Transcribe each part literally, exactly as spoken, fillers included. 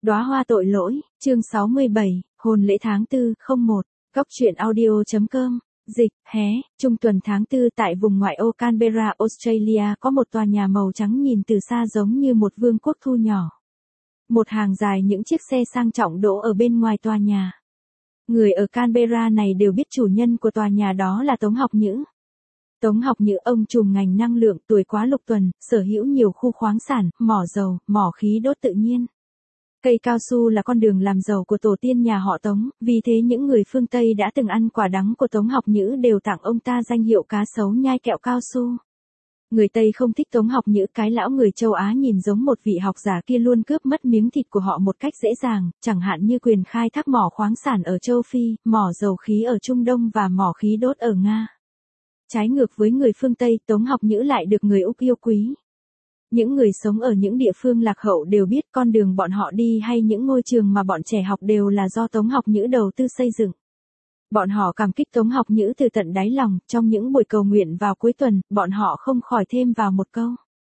Đóa hoa tội lỗi, chương sáu mươi bảy, hôn lễ tháng tư, không một, góc truyện audio.com, dịch, hé, trung tuần tháng tư tại vùng ngoại ô Canberra, Australia có một tòa nhà màu trắng nhìn từ xa giống như một vương quốc thu nhỏ. Một hàng dài những chiếc xe sang trọng đỗ ở bên ngoài tòa nhà. Người ở Canberra này đều biết chủ nhân của tòa nhà đó là Tống Học Nhữ. Tống Học Nhữ ông trùm ngành năng lượng tuổi quá lục tuần, sở hữu nhiều khu khoáng sản, mỏ dầu, mỏ khí đốt tự nhiên. Cây cao su là con đường làm giàu của tổ tiên nhà họ Tống, vì thế những người phương Tây đã từng ăn quả đắng của Tống Học Nhữ đều tặng ông ta danh hiệu cá sấu nhai kẹo cao su. Người Tây không thích Tống Học Nhữ, cái lão người châu Á nhìn giống một vị học giả kia luôn cướp mất miếng thịt của họ một cách dễ dàng, chẳng hạn như quyền khai thác mỏ khoáng sản ở châu Phi, mỏ dầu khí ở Trung Đông và mỏ khí đốt ở Nga. Trái ngược với người phương Tây, Tống Học Nhữ lại được người Úc yêu quý. Những người sống ở những địa phương lạc hậu đều biết con đường bọn họ đi hay những ngôi trường mà bọn trẻ học đều là do Tống Học Nhữ đầu tư xây dựng. Bọn họ cảm kích Tống Học Nhữ từ tận đáy lòng, trong những buổi cầu nguyện vào cuối tuần, bọn họ không khỏi thêm vào một câu.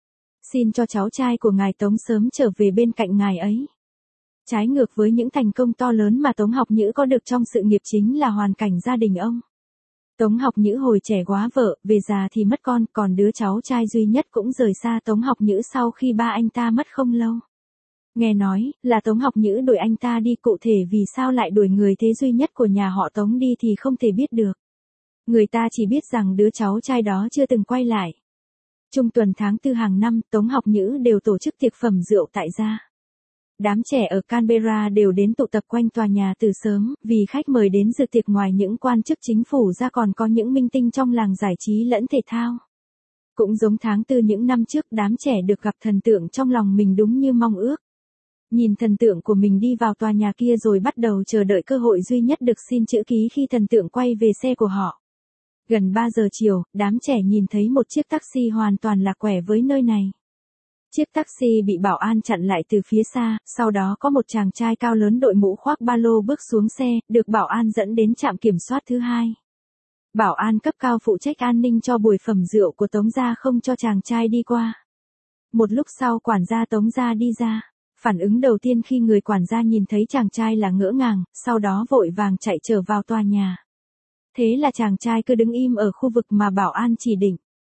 Xin cho cháu trai của ngài Tống sớm trở về bên cạnh ngài ấy. Trái ngược với những thành công to lớn mà Tống Học Nhữ có được trong sự nghiệp chính là hoàn cảnh gia đình ông. Tống Học Nhữ hồi trẻ quá vợ, về già thì mất con, còn đứa cháu trai duy nhất cũng rời xa Tống Học Nhữ sau khi ba anh ta mất không lâu. Nghe nói, là Tống Học Nhữ đuổi anh ta đi, cụ thể vì sao lại đuổi người thế duy nhất của nhà họ Tống đi thì không thể biết được. Người ta chỉ biết rằng đứa cháu trai đó chưa từng quay lại. Trung tuần tháng tư hàng năm, Tống Học Nhữ đều tổ chức tiệc phẩm rượu tại gia. Đám trẻ ở Canberra đều đến tụ tập quanh tòa nhà từ sớm, vì khách mời đến dự tiệc ngoài những quan chức chính phủ ra còn có những minh tinh trong làng giải trí lẫn thể thao. Cũng giống tháng tư những năm trước, đám trẻ được gặp thần tượng trong lòng mình đúng như mong ước. Nhìn thần tượng của mình đi vào tòa nhà kia rồi bắt đầu chờ đợi cơ hội duy nhất được xin chữ ký khi thần tượng quay về xe của họ. Gần ba giờ chiều, đám trẻ nhìn thấy một chiếc taxi hoàn toàn lạc quẻ với nơi này. Chiếc taxi bị bảo an chặn lại từ phía xa, sau đó có một chàng trai cao lớn đội mũ khoác ba lô bước xuống xe, được bảo an dẫn đến trạm kiểm soát thứ hai. Bảo an cấp cao phụ trách an ninh cho buổi phẩm rượu của Tống gia không cho chàng trai đi qua. Một lúc sau quản gia Tống gia đi ra. Phản ứng đầu tiên khi người quản gia nhìn thấy chàng trai là ngỡ ngàng, sau đó vội vàng chạy trở vào tòa nhà. Thế là chàng trai cứ đứng im ở khu vực mà bảo an chỉ định.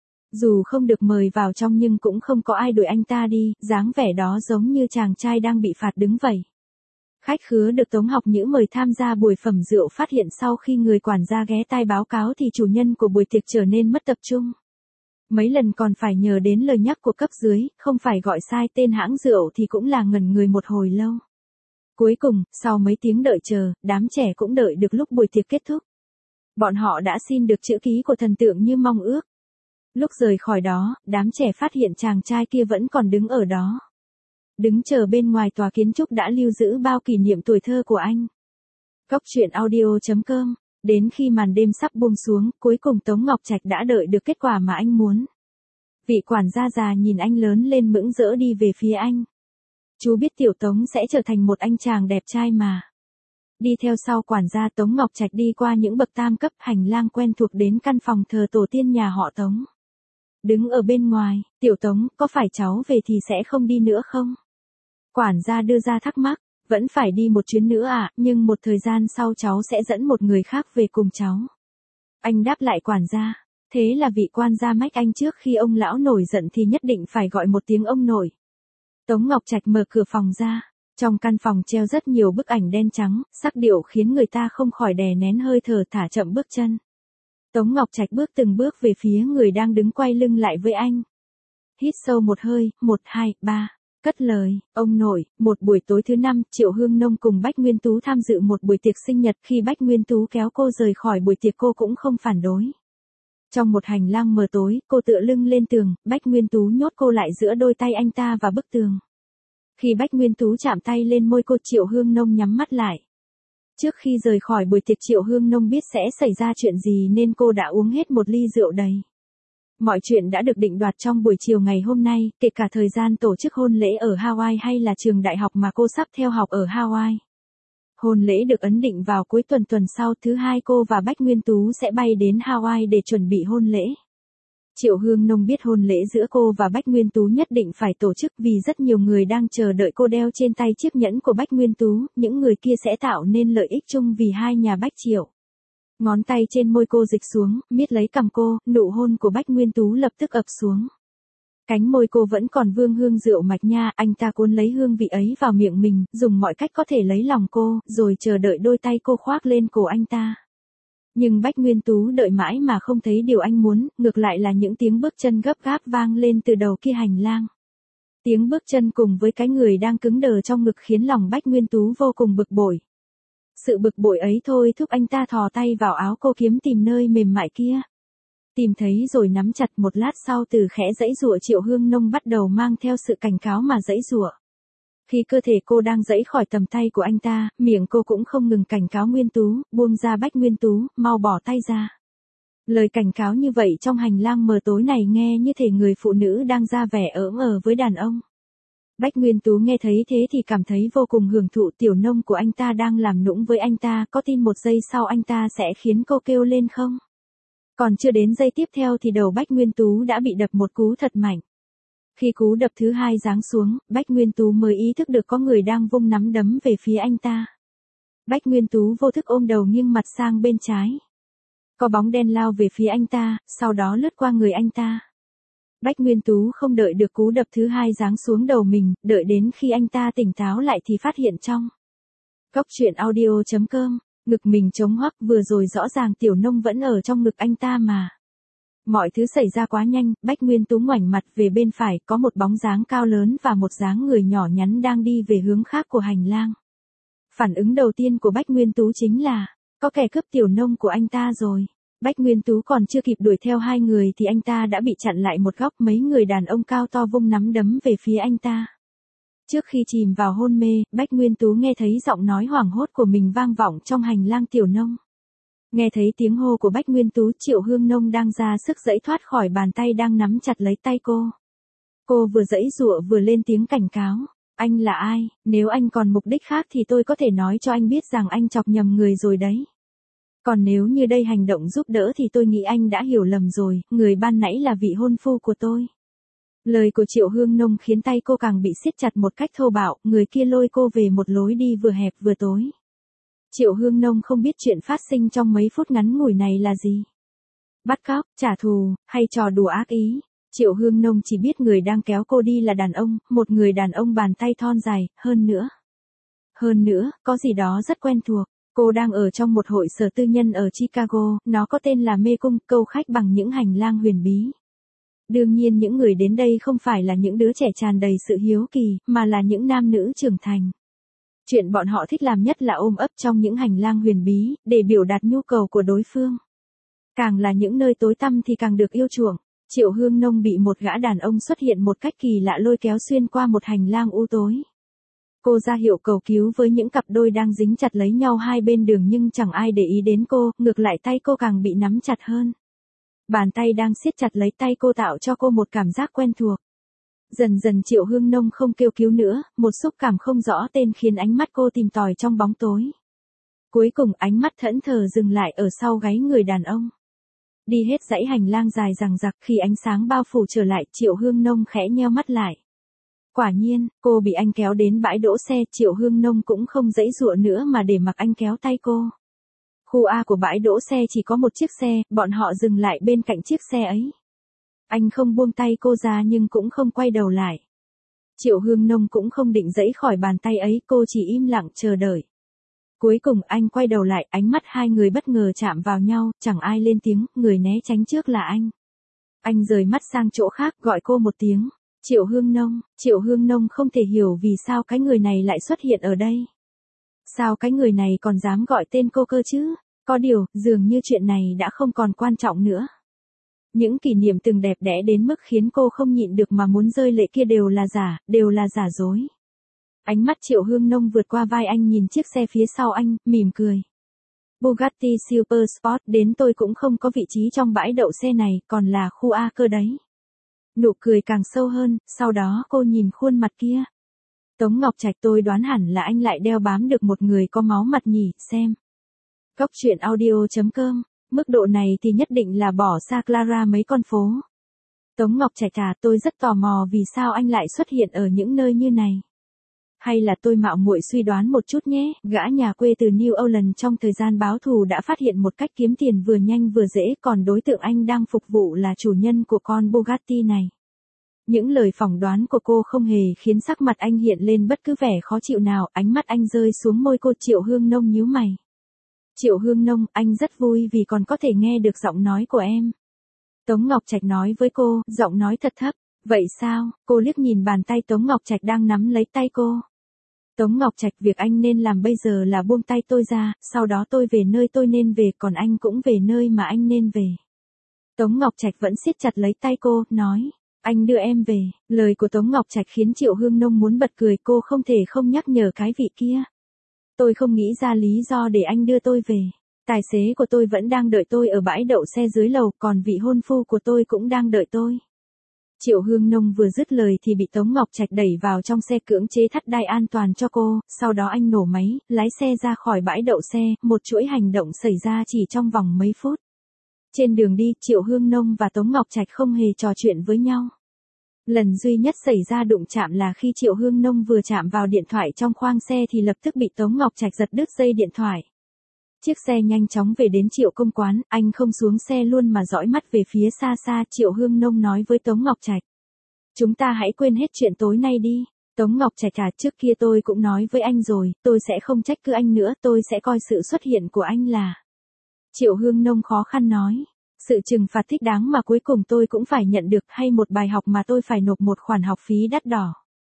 Dù không được mời vào trong nhưng cũng không có ai đuổi anh ta đi, dáng vẻ đó giống như chàng trai đang bị phạt đứng vậy. Khách khứa được Tống Học Nhữ mời tham gia buổi phẩm rượu phát hiện sau khi người quản gia ghé tai báo cáo thì chủ nhân của buổi tiệc trở nên mất tập trung. Mấy lần còn phải nhờ đến lời nhắc của cấp dưới, không phải gọi sai tên hãng rượu thì cũng là ngẩn người một hồi lâu. Cuối cùng, sau mấy tiếng đợi chờ, đám trẻ cũng đợi được lúc buổi tiệc kết thúc. Bọn họ đã xin được chữ ký của thần tượng như mong ước. Lúc rời khỏi đó, đám trẻ phát hiện chàng trai kia vẫn còn đứng ở đó. Đứng chờ bên ngoài tòa kiến trúc đã lưu giữ bao kỷ niệm tuổi thơ của anh. Góc truyện audio.com. Đến khi màn đêm sắp buông xuống, cuối cùng Tống Ngọc Trạch đã đợi được kết quả mà anh muốn. Vị quản gia già nhìn anh lớn lên mững rỡ đi về phía anh. Chú biết tiểu Tống sẽ trở thành một anh chàng đẹp trai mà. Đi theo sau quản gia, Tống Ngọc Trạch đi qua những bậc tam cấp hành lang quen thuộc đến căn phòng thờ tổ tiên nhà họ Tống. Đứng ở bên ngoài, tiểu Tống, có phải cháu về thì sẽ không đi nữa không? Quản gia đưa ra thắc mắc. Vẫn phải đi một chuyến nữa à, nhưng một thời gian sau cháu sẽ dẫn một người khác về cùng cháu. Anh đáp lại quản gia. Thế là vị quan gia mách anh trước khi ông lão nổi giận thì nhất định phải gọi một tiếng ông nội. Tống Ngọc Trạch mở cửa phòng ra. Trong căn phòng treo rất nhiều bức ảnh đen trắng, sắc điệu khiến người ta không khỏi đè nén hơi thở, thả chậm bước chân. Tống Ngọc Trạch bước từng bước về phía người đang đứng quay lưng lại với anh. Hít sâu một hơi, một, hai, ba. Cất lời, ông nội. Một buổi tối thứ năm, Triệu Hương Nông cùng Bách Nguyên Tú tham dự một buổi tiệc sinh nhật. Khi Bách Nguyên Tú kéo cô rời khỏi buổi tiệc cô cũng không phản đối. Trong một hành lang mờ tối, cô tựa lưng lên tường, Bách Nguyên Tú nhốt cô lại giữa đôi tay anh ta và bức tường. Khi Bách Nguyên Tú chạm tay lên môi cô, Triệu Hương Nông nhắm mắt lại. Trước khi rời khỏi buổi tiệc, Triệu Hương Nông biết sẽ xảy ra chuyện gì nên cô đã uống hết một ly rượu đầy. Mọi chuyện đã được định đoạt trong buổi chiều ngày hôm nay, kể cả thời gian tổ chức hôn lễ ở Hawaii hay là trường đại học mà cô sắp theo học ở Hawaii. Hôn lễ được ấn định vào cuối tuần tuần sau, thứ hai cô và Bách Nguyên Tú sẽ bay đến Hawaii để chuẩn bị hôn lễ. Triệu Hương Nông biết hôn lễ giữa cô và Bách Nguyên Tú nhất định phải tổ chức vì rất nhiều người đang chờ đợi cô đeo trên tay chiếc nhẫn của Bách Nguyên Tú, những người kia sẽ tạo nên lợi ích chung vì hai nhà Bách Triệu. Ngón tay trên môi cô dịch xuống, miết lấy cằm cô, nụ hôn của Bách Nguyên Tú lập tức ập xuống. Cánh môi cô vẫn còn vương hương rượu mạch nha, anh ta cuốn lấy hương vị ấy vào miệng mình, dùng mọi cách có thể lấy lòng cô, rồi chờ đợi đôi tay cô khoác lên cổ anh ta. Nhưng Bách Nguyên Tú đợi mãi mà không thấy điều anh muốn, ngược lại là những tiếng bước chân gấp gáp vang lên từ đầu kia hành lang. Tiếng bước chân cùng với cái người đang cứng đờ trong ngực khiến lòng Bách Nguyên Tú vô cùng bực bội. Sự bực bội ấy thôi thúc anh ta thò tay vào áo cô kiếm tìm nơi mềm mại kia. Tìm thấy rồi nắm chặt, một lát sau từ khẽ giãy giụa Triệu Hương Nông bắt đầu mang theo sự cảnh cáo mà giãy giụa. Khi cơ thể cô đang giãy khỏi tầm tay của anh ta, miệng cô cũng không ngừng cảnh cáo Nguyên Tú, buông ra Bách Nguyên Tú, mau bỏ tay ra. Lời cảnh cáo như vậy trong hành lang mờ tối này nghe như thể người phụ nữ đang ra vẻ ỡm ờ với đàn ông. Bách Nguyên Tú nghe thấy thế thì cảm thấy vô cùng hưởng thụ, tiểu nông của anh ta đang làm nũng với anh ta, có tin một giây sau anh ta sẽ khiến cô kêu lên không? Còn chưa đến giây tiếp theo thì đầu Bách Nguyên Tú đã bị đập một cú thật mạnh. Khi cú đập thứ hai giáng xuống, Bách Nguyên Tú mới ý thức được có người đang vung nắm đấm về phía anh ta. Bách Nguyên Tú vô thức ôm đầu nghiêng mặt sang bên trái. Có bóng đen lao về phía anh ta, sau đó lướt qua người anh ta. Bách Nguyên Tú không đợi được cú đập thứ hai giáng xuống đầu mình, đợi đến khi anh ta tỉnh táo lại thì phát hiện trong Cốc truyện audio chấm com, ngực mình trống hoắc, vừa rồi rõ ràng tiểu nông vẫn ở trong ngực anh ta mà. Mọi thứ xảy ra quá nhanh, Bách Nguyên Tú ngoảnh mặt về bên phải, có một bóng dáng cao lớn và một dáng người nhỏ nhắn đang đi về hướng khác của hành lang. Phản ứng đầu tiên của Bách Nguyên Tú chính là, có kẻ cướp tiểu nông của anh ta rồi. Bách Nguyên Tú còn chưa kịp đuổi theo hai người thì anh ta đã bị chặn lại một góc, mấy người đàn ông cao to vung nắm đấm về phía anh ta. Trước khi chìm vào hôn mê, Bách Nguyên Tú nghe thấy giọng nói hoảng hốt của mình vang vọng trong hành lang tiểu nông. Nghe thấy tiếng hô của Bách Nguyên Tú, Triệu Hương Nông đang ra sức giãy thoát khỏi bàn tay đang nắm chặt lấy tay cô. Cô vừa giãy giụa vừa lên tiếng cảnh cáo. Anh là ai? Nếu anh còn mục đích khác thì tôi có thể nói cho anh biết rằng anh chọc nhầm người rồi đấy. Còn nếu như đây hành động giúp đỡ thì tôi nghĩ anh đã hiểu lầm rồi, người ban nãy là vị hôn phu của tôi. Lời của Triệu Hương Nông khiến tay cô càng bị siết chặt một cách thô bạo, người kia lôi cô về một lối đi vừa hẹp vừa tối. Triệu Hương Nông không biết chuyện phát sinh trong mấy phút ngắn ngủi này là gì. Bắt cóc, trả thù, hay trò đùa ác ý. Triệu Hương Nông chỉ biết người đang kéo cô đi là đàn ông, một người đàn ông bàn tay thon dài, hơn nữa. Hơn nữa, có gì đó rất quen thuộc. Cô đang ở trong một hội sở tư nhân ở Chicago, nó có tên là Mê Cung, câu khách bằng những hành lang huyền bí. Đương nhiên những người đến đây không phải là những đứa trẻ tràn đầy sự hiếu kỳ, mà là những nam nữ trưởng thành. Chuyện bọn họ thích làm nhất là ôm ấp trong những hành lang huyền bí, để biểu đạt nhu cầu của đối phương. Càng là những nơi tối tăm thì càng được yêu chuộng. Triệu Hương Nông bị một gã đàn ông xuất hiện một cách kỳ lạ lôi kéo xuyên qua một hành lang u tối. Cô ra hiệu cầu cứu với những cặp đôi đang dính chặt lấy nhau hai bên đường nhưng chẳng ai để ý đến cô, ngược lại tay cô càng bị nắm chặt hơn. Bàn tay đang siết chặt lấy tay cô tạo cho cô một cảm giác quen thuộc. Dần dần Triệu Hương Nông không kêu cứu nữa, một xúc cảm không rõ tên khiến ánh mắt cô tìm tòi trong bóng tối. Cuối cùng ánh mắt thẫn thờ dừng lại ở sau gáy người đàn ông. Đi hết dãy hành lang dài dằng dặc, khi ánh sáng bao phủ trở lại, Triệu Hương Nông khẽ nheo mắt lại. Quả nhiên, cô bị anh kéo đến bãi đỗ xe, Triệu Hương Nông cũng không giãy giụa nữa mà để mặc anh kéo tay cô. Khu A của bãi đỗ xe chỉ có một chiếc xe, bọn họ dừng lại bên cạnh chiếc xe ấy. Anh không buông tay cô ra nhưng cũng không quay đầu lại. Triệu Hương Nông cũng không định giãy khỏi bàn tay ấy, cô chỉ im lặng chờ đợi. Cuối cùng anh quay đầu lại, ánh mắt hai người bất ngờ chạm vào nhau, chẳng ai lên tiếng, người né tránh trước là anh. Anh rời mắt sang chỗ khác, gọi cô một tiếng. Triệu Hương Nông, Triệu Hương Nông không thể hiểu vì sao cái người này lại xuất hiện ở đây. Sao cái người này còn dám gọi tên cô cơ chứ? Có điều, dường như chuyện này đã không còn quan trọng nữa. Những kỷ niệm từng đẹp đẽ đến mức khiến cô không nhịn được mà muốn rơi lệ kia đều là giả, đều là giả dối. Ánh mắt Triệu Hương Nông vượt qua vai anh nhìn chiếc xe phía sau anh, mỉm cười. Bugatti Super Sport, đến tôi cũng không có vị trí trong bãi đậu xe này, còn là khu A cơ đấy. Nụ cười càng sâu hơn, sau đó cô nhìn khuôn mặt kia. Tống Ngọc Trạch, tôi đoán hẳn là anh lại đeo bám được một người có máu mặt nhỉ, xem. Cốc truyện audio chấm com, mức độ này thì nhất định là bỏ xa Clara mấy con phố. Tống Ngọc Trạch à, tôi rất tò mò vì sao anh lại xuất hiện ở những nơi như này. Hay là tôi mạo muội suy đoán một chút nhé, gã nhà quê từ New Orleans trong thời gian báo thù đã phát hiện một cách kiếm tiền vừa nhanh vừa dễ, còn đối tượng anh đang phục vụ là chủ nhân của con Bugatti này. Những lời phỏng đoán của cô không hề khiến sắc mặt anh hiện lên bất cứ vẻ khó chịu nào, ánh mắt anh rơi xuống môi cô. Triệu Hương Nông nhíu mày. Triệu Hương Nông, anh rất vui vì còn có thể nghe được giọng nói của em. Tống Ngọc Trạch nói với cô, giọng nói thật thấp. Vậy sao? Cô liếc nhìn bàn tay Tống Ngọc Trạch đang nắm lấy tay cô. Tống Ngọc Trạch, việc anh nên làm bây giờ là buông tay tôi ra, sau đó tôi về nơi tôi nên về, còn anh cũng về nơi mà anh nên về. Tống Ngọc Trạch vẫn siết chặt lấy tay cô, nói, anh đưa em về. Lời của Tống Ngọc Trạch khiến Triệu Hương Nông muốn bật cười, cô không thể không nhắc nhở cái vị kia. Tôi không nghĩ ra lý do để anh đưa tôi về. Tài xế của tôi vẫn đang đợi tôi ở bãi đậu xe dưới lầu, còn vị hôn phu của tôi cũng đang đợi tôi. Triệu Hương Nông vừa dứt lời thì bị Tống Ngọc Trạch đẩy vào trong xe, cưỡng chế thắt đai an toàn cho cô, sau đó anh nổ máy, lái xe ra khỏi bãi đậu xe, một chuỗi hành động xảy ra chỉ trong vòng mấy phút. Trên đường đi, Triệu Hương Nông và Tống Ngọc Trạch không hề trò chuyện với nhau. Lần duy nhất xảy ra đụng chạm là khi Triệu Hương Nông vừa chạm vào điện thoại trong khoang xe thì lập tức bị Tống Ngọc Trạch giật đứt dây điện thoại. Chiếc xe nhanh chóng về đến Triệu Công Quán, anh không xuống xe luôn mà dõi mắt về phía xa xa. Triệu Hương Nông nói với Tống Ngọc Trạch. Chúng ta hãy quên hết chuyện tối nay đi. Tống Ngọc Trạch à, trước kia tôi cũng nói với anh rồi, tôi sẽ không trách cứ anh nữa, tôi sẽ coi sự xuất hiện của anh là... Triệu Hương Nông khó khăn nói. Sự trừng phạt thích đáng mà cuối cùng tôi cũng phải nhận được, hay một bài học mà tôi phải nộp một khoản học phí đắt đỏ.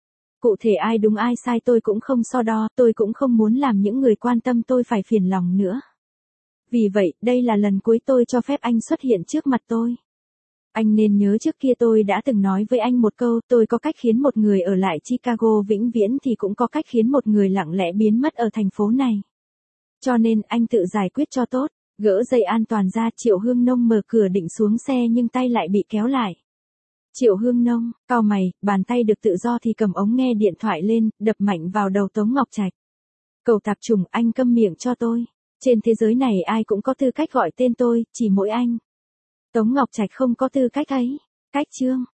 Cụ thể ai đúng ai sai tôi cũng không so đo, tôi cũng không muốn làm những người quan tâm tôi phải phiền lòng nữa. Vì vậy, đây là lần cuối tôi cho phép anh xuất hiện trước mặt tôi. Anh nên nhớ trước kia tôi đã từng nói với anh một câu, tôi có cách khiến một người ở lại Chicago vĩnh viễn thì cũng có cách khiến một người lặng lẽ biến mất ở thành phố này. Cho nên anh tự giải quyết cho tốt. Gỡ dây an toàn ra, Triệu Hương Nông mở cửa định xuống xe nhưng tay lại bị kéo lại. Triệu Hương Nông, cau mày, bàn tay được tự do thì cầm ống nghe điện thoại lên, đập mạnh vào đầu Tống Ngọc Trạch. Cậu tạp chủng, anh câm miệng cho tôi. Trên thế giới này ai cũng có tư cách gọi tên tôi, chỉ mỗi anh. Tống Ngọc Trạch không có tư cách ấy. Cách chương.